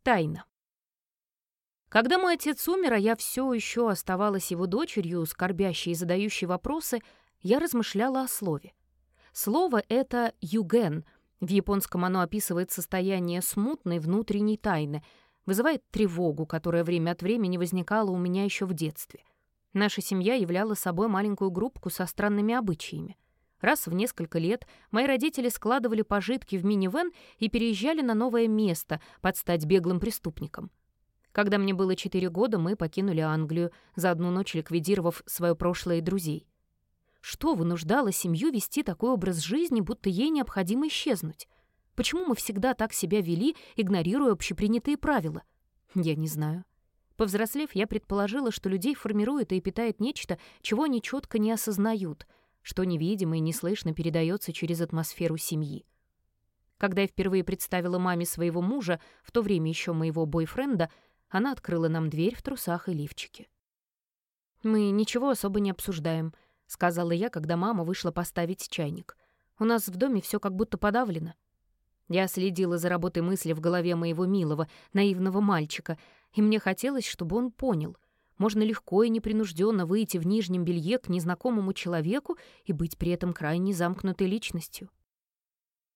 Тайна. Когда мой отец умер, а я все еще оставалась его дочерью, скорбящей и задающей вопросы, я размышляла о слове. Слово — это «юген». В японском оно описывает состояние смутной внутренней тайны, вызывает тревогу, которая время от времени возникала у меня еще в детстве. Наша семья являла собой маленькую группку со странными обычаями. Раз в несколько лет мои родители складывали пожитки в минивэн и переезжали на новое место под стать беглым преступникам. Когда мне было 4 года, мы покинули Англию, за одну ночь ликвидировав свое прошлое и друзей. Что вынуждало семью вести такой образ жизни, будто ей необходимо исчезнуть? Почему мы всегда так себя вели, игнорируя общепринятые правила? Я не знаю. Повзрослев, я предположила, что людей формирует и питает нечто, чего они четко не осознают, что невидимо и неслышно передается через атмосферу семьи. Когда я впервые представила маме своего мужа, в то время еще моего бойфренда, она открыла нам дверь в трусах и лифчике. «Мы ничего особо не обсуждаем», — сказала я, когда мама вышла поставить чайник. «У нас в доме все как будто подавлено». Я следила за работой мысли в голове моего милого, наивного мальчика, и мне хотелось, чтобы он понял. Можно легко и непринужденно выйти в нижнем белье к незнакомому человеку и быть при этом крайне замкнутой личностью.